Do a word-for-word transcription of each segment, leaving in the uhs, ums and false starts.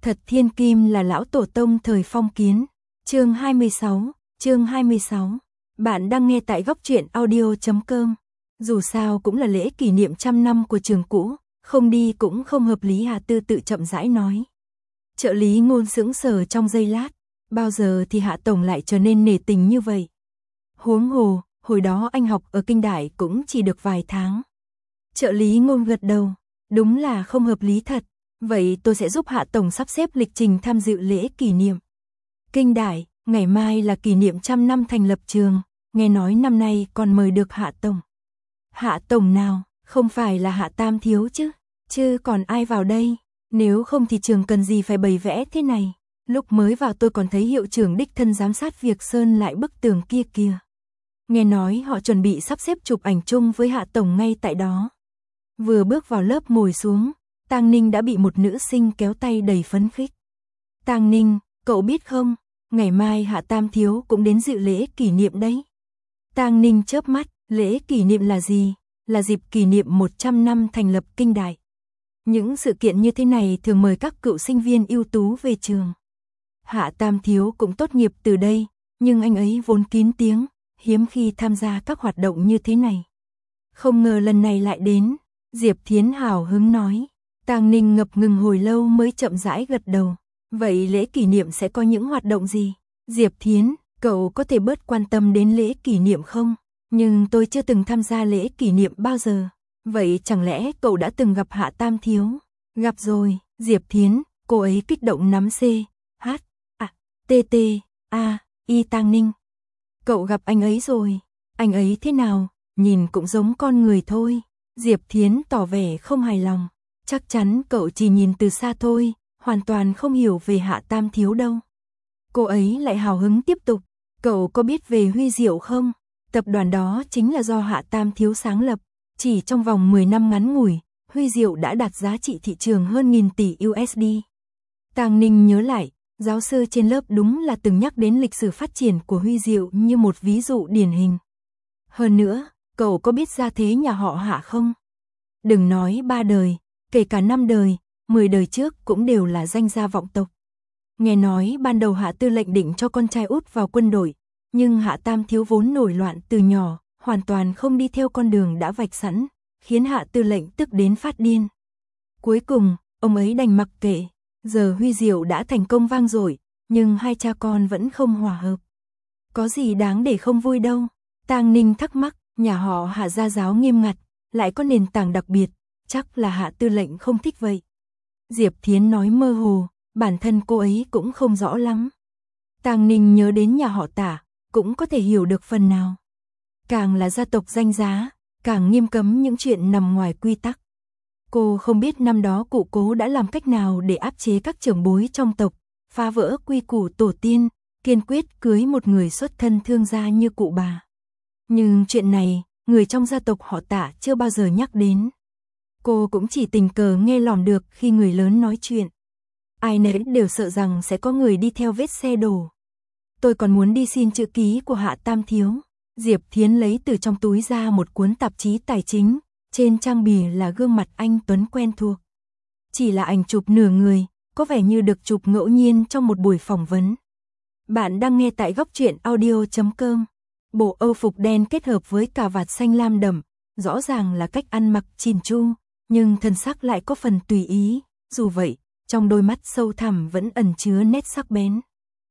Thật thiên kim là lão tổ tông thời phong kiến. Chương hai mươi sáu, chương hai mươi sáu. Bạn đang nghe tại góc truyện audio chấm com. Dù sao cũng là lễ kỷ niệm trăm năm của trường cũ, không đi cũng không hợp lý, Hà Tư tự chậm rãi nói. Trợ lý Ngôn sững sờ trong giây lát, bao giờ thì Hạ tổng lại trở nên nể tình như vậy? Huống hồ, hồi đó anh học ở Kinh Đại cũng chỉ được vài tháng. Trợ lý Ngôn gật đầu, đúng là không hợp lý thật. Vậy tôi sẽ giúp Hạ tổng sắp xếp lịch trình tham dự lễ kỷ niệm. Kinh Đại, ngày mai là kỷ niệm trăm năm thành lập trường, nghe nói năm nay còn mời được Hạ tổng. Hạ tổng nào, không phải là Hạ Tam Thiếu chứ, chứ còn ai vào đây, nếu không thì trường cần gì phải bày vẽ thế này. Lúc mới vào tôi còn thấy hiệu trưởng đích thân giám sát việc sơn lại bức tường kia kìa. Nghe nói họ chuẩn bị sắp xếp chụp ảnh chung với Hạ tổng ngay tại đó. Vừa bước vào lớp ngồi xuống, Tang Ninh đã bị một nữ sinh kéo tay đầy phấn khích. Tang Ninh, cậu biết không, ngày mai Hạ Tam Thiếu cũng đến dự lễ kỷ niệm đấy. Tang Ninh chớp mắt, lễ kỷ niệm là gì? Là dịp kỷ niệm một trăm năm thành lập Kinh Đại. Những sự kiện như thế này thường mời các cựu sinh viên ưu tú về trường. Hạ Tam Thiếu cũng tốt nghiệp từ đây, nhưng anh ấy vốn kín tiếng, hiếm khi tham gia các hoạt động như thế này. Không ngờ lần này lại đến, Diệp Thiến hào hứng nói. Tang Ninh ngập ngừng hồi lâu mới chậm rãi gật đầu. Vậy lễ kỷ niệm sẽ có những hoạt động gì? Diệp Thiến, cậu có thể bớt quan tâm đến lễ kỷ niệm không? Nhưng tôi chưa từng tham gia lễ kỷ niệm bao giờ. Vậy chẳng lẽ cậu đã từng gặp Hạ Tam Thiếu? Gặp rồi, Diệp Thiến, cô ấy kích động nắm C, H, A, T T, A, I Tang Ninh. Cậu gặp anh ấy rồi, anh ấy thế nào? Nhìn cũng giống con người thôi. Diệp Thiến tỏ vẻ không hài lòng. Chắc chắn cậu chỉ nhìn từ xa thôi, hoàn toàn không hiểu về Hạ Tam Thiếu đâu. Cô ấy lại hào hứng tiếp tục. Cậu có biết về Huy Diệu không? Tập đoàn đó chính là do Hạ Tam Thiếu sáng lập. Chỉ trong vòng mười năm ngắn ngủi, Huy Diệu đã đạt giá trị thị trường hơn nghìn tỷ U S D. Tang Ninh nhớ lại, giáo sư trên lớp đúng là từng nhắc đến lịch sử phát triển của Huy Diệu như một ví dụ điển hình. Hơn nữa, cậu có biết gia thế nhà họ Hạ không? Đừng nói ba đời, kể cả năm đời, mười đời trước cũng đều là danh gia vọng tộc. Nghe nói ban đầu Hạ Tư lệnh định cho con trai út vào quân đội, nhưng Hạ Tam Thiếu vốn nổi loạn từ nhỏ, hoàn toàn không đi theo con đường đã vạch sẵn, khiến Hạ Tư lệnh tức đến phát điên. Cuối cùng, ông ấy đành mặc kệ, giờ Huy Diệu đã thành công vang dội, nhưng hai cha con vẫn không hòa hợp. Có gì đáng để không vui đâu? Tang Ninh thắc mắc, nhà họ Hạ gia giáo nghiêm ngặt, lại có nền tảng đặc biệt, chắc là Hạ Tư lệnh không thích vậy. Diệp Thiến nói mơ hồ, bản thân cô ấy cũng không rõ lắm. Tang Ninh nhớ đến nhà họ Tả, cũng có thể hiểu được phần nào. Càng là gia tộc danh giá, càng nghiêm cấm những chuyện nằm ngoài quy tắc. Cô không biết năm đó cụ Cố đã làm cách nào để áp chế các trưởng bối trong tộc, phá vỡ quy củ tổ tiên, kiên quyết cưới một người xuất thân thương gia như cụ bà. Nhưng chuyện này, người trong gia tộc họ Tả chưa bao giờ nhắc đến. Cô cũng chỉ tình cờ nghe lỏm được khi người lớn nói chuyện. Ai nấy đều sợ rằng sẽ có người đi theo vết xe đổ. Tôi còn muốn đi xin chữ ký của Hạ Tam Thiếu. Diệp Thiến lấy từ trong túi ra một cuốn tạp chí tài chính, trên trang bìa là gương mặt anh Tuấn quen thuộc. Chỉ là ảnh chụp nửa người, có vẻ như được chụp ngẫu nhiên trong một buổi phỏng vấn. Bạn đang nghe tại góc truyện audio chấm com. Bộ Âu phục đen kết hợp với cà vạt xanh lam đậm, rõ ràng là cách ăn mặc chỉn chu, nhưng thân sắc lại có phần tùy ý, dù vậy, trong đôi mắt sâu thẳm vẫn ẩn chứa nét sắc bén.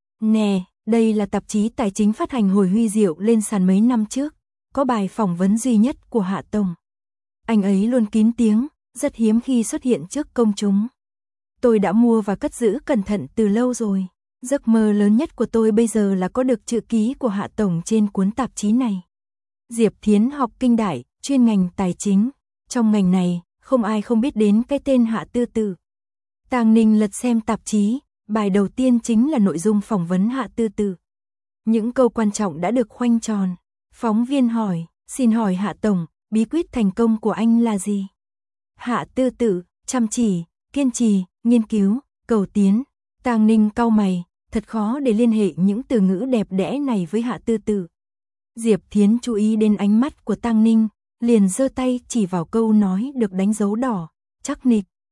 Nè, đây là tạp chí tài chính phát hành hồi Huy Diệu lên sàn mấy năm trước, có bài phỏng vấn duy nhất của Hạ tổng. Anh ấy luôn kín tiếng, rất hiếm khi xuất hiện trước công chúng. Tôi đã mua và cất giữ cẩn thận từ lâu rồi. Giấc mơ lớn nhất của tôi bây giờ là có được chữ ký của Hạ tổng trên cuốn tạp chí này. Diệp Thiến học Kinh Đại, chuyên ngành tài chính. Trong ngành này, không ai không biết đến cái tên Hạ Tư Tử. Tang Ninh lật xem tạp chí, bài đầu tiên chính là nội dung phỏng vấn Hạ Tư Tử. Những câu quan trọng đã được khoanh tròn. Phóng viên hỏi, xin hỏi Hạ tổng, bí quyết thành công của anh là gì? Hạ Tư Tử, chăm chỉ, kiên trì, nghiên cứu, cầu tiến. Tang Ninh cau mày, thật khó để liên hệ những từ ngữ đẹp đẽ này với Hạ Tư Tử. Diệp Thiến chú ý đến ánh mắt của Tang Ninh, liền giơ tay chỉ vào câu nói được đánh dấu đỏ, chắc nịch.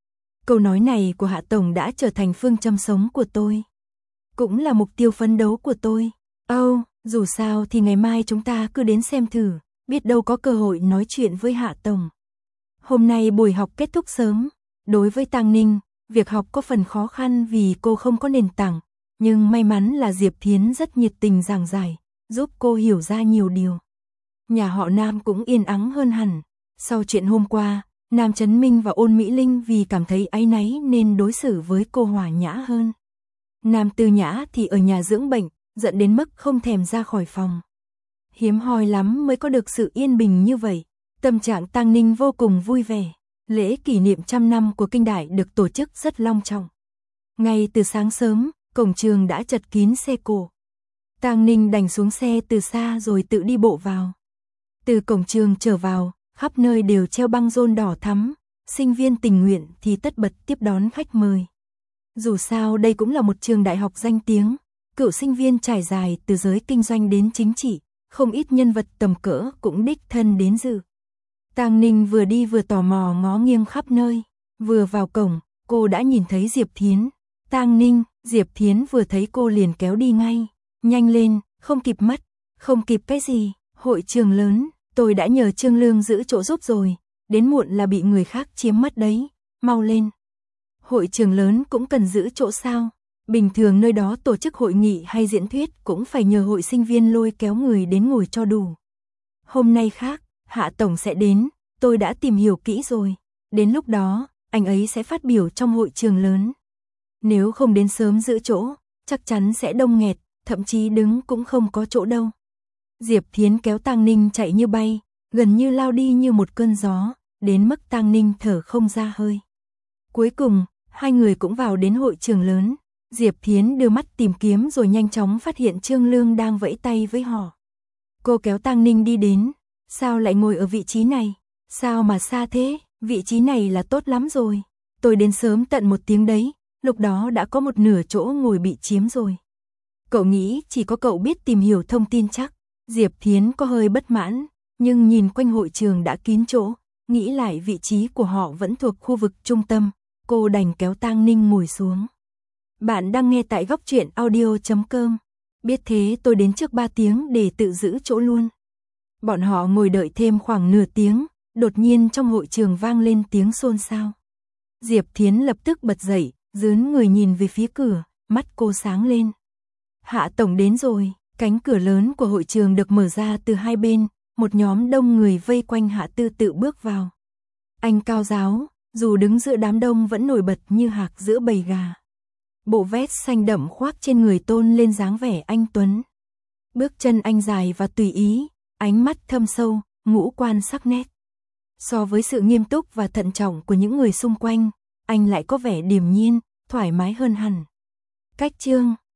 Câu nói này của Hạ Tổng đã trở thành phương châm sống của tôi. Cũng là mục tiêu phấn đấu của tôi. Âu, oh, dù sao thì ngày mai chúng ta cứ đến xem thử, biết đâu có cơ hội nói chuyện với Hạ Tổng. Hôm nay buổi học kết thúc sớm. Đối với Tang Ninh, việc học có phần khó khăn vì cô không có nền tảng, nhưng may mắn là Diệp Thiến rất nhiệt tình giảng giải, giúp cô hiểu ra nhiều điều. Nhà họ Nam cũng yên ắng hơn hẳn. Sau chuyện hôm qua, Nam Chấn Minh và Ôn Mỹ Linh vì cảm thấy áy náy nên đối xử với cô hòa nhã hơn. Nam Tư Nhã thì ở nhà dưỡng bệnh, giận đến mức không thèm ra khỏi phòng. Hiếm hoi lắm mới có được sự yên bình như vậy. Tâm trạng Tang Ninh vô cùng vui vẻ. Lễ kỷ niệm trăm năm của Kinh Đại được tổ chức rất long trọng. Ngay từ sáng sớm, cổng trường đã chật kín xe cộ. Tang Ninh đành xuống xe từ xa rồi tự đi bộ vào. Từ cổng trường trở vào, khắp nơi đều treo băng rôn đỏ thắm, sinh viên tình nguyện thì tất bật tiếp đón khách mời. Dù sao đây cũng là một trường đại học danh tiếng, cựu sinh viên trải dài từ giới kinh doanh đến chính trị, không ít nhân vật tầm cỡ cũng đích thân đến dự. Tang Ninh vừa đi vừa tò mò ngó nghiêng khắp nơi, vừa vào cổng, cô đã nhìn thấy Diệp Thiến. Tang Ninh, Diệp Thiến vừa thấy cô liền kéo đi ngay, nhanh lên, không kịp mất, không kịp cái gì, hội trường lớn, tôi đã nhờ Trương Lương giữ chỗ giúp rồi, đến muộn là bị người khác chiếm mất đấy, mau lên. Hội trường lớn cũng cần giữ chỗ sao? Bình thường nơi đó tổ chức hội nghị hay diễn thuyết cũng phải nhờ hội sinh viên lôi kéo người đến ngồi cho đủ. Hôm nay khác, Hạ Tổng sẽ đến, tôi đã tìm hiểu kỹ rồi. Đến lúc đó, anh ấy sẽ phát biểu trong hội trường lớn. Nếu không đến sớm giữ chỗ, chắc chắn sẽ đông nghẹt, thậm chí đứng cũng không có chỗ đâu. Diệp Thiến kéo Tang Ninh chạy như bay, gần như lao đi như một cơn gió, đến mức Tang Ninh thở không ra hơi. Cuối cùng, hai người cũng vào đến hội trường lớn. Diệp Thiến đưa mắt tìm kiếm rồi nhanh chóng phát hiện Trương Lương đang vẫy tay với họ. Cô kéo Tang Ninh đi đến. Sao lại ngồi ở vị trí này? Sao mà xa thế? Vị trí này là tốt lắm rồi. Tôi đến sớm tận một tiếng đấy, lúc đó đã có một nửa chỗ ngồi bị chiếm rồi. Cậu nghĩ chỉ có cậu biết tìm hiểu thông tin chắc. Diệp Thiến có hơi bất mãn, nhưng nhìn quanh hội trường đã kín chỗ, nghĩ lại vị trí của họ vẫn thuộc khu vực trung tâm, cô đành kéo Tang Ninh ngồi xuống. Bạn đang nghe tại góc truyện audio chấm com. Biết thế tôi đến trước ba tiếng để tự giữ chỗ luôn. Bọn họ ngồi đợi thêm khoảng nửa tiếng, đột nhiên trong hội trường vang lên tiếng xôn xao. Diệp Thiến lập tức bật dậy, dướn người nhìn về phía cửa, mắt cô sáng lên. Hạ Tổng đến rồi, cánh cửa lớn của hội trường được mở ra từ hai bên, một nhóm đông người vây quanh Hạ Tư Tự bước vào. Anh cao ráo, dù đứng giữa đám đông vẫn nổi bật như hạc giữa bầy gà. Bộ vest xanh đậm khoác trên người tôn lên dáng vẻ anh tuấn. Bước chân anh dài và tùy ý, ánh mắt thâm sâu, ngũ quan sắc nét. So với sự nghiêm túc và thận trọng của những người xung quanh, anh lại có vẻ điềm nhiên, thoải mái hơn hẳn. Cách chương,